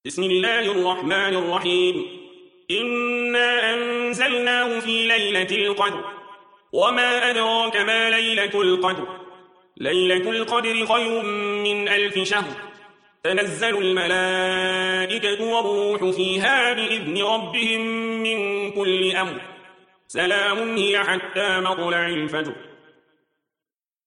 بسم الله الرحمن الرحيم. إنا أنزلناه في ليلة القدر وما أدراك ما ليلة القدر. ليلة القدر خير من 1000 شهر. تنزل الملائكة والروح فيها بإذن ربهم من كل أمر. سلام هي حتى مطلع الفجر.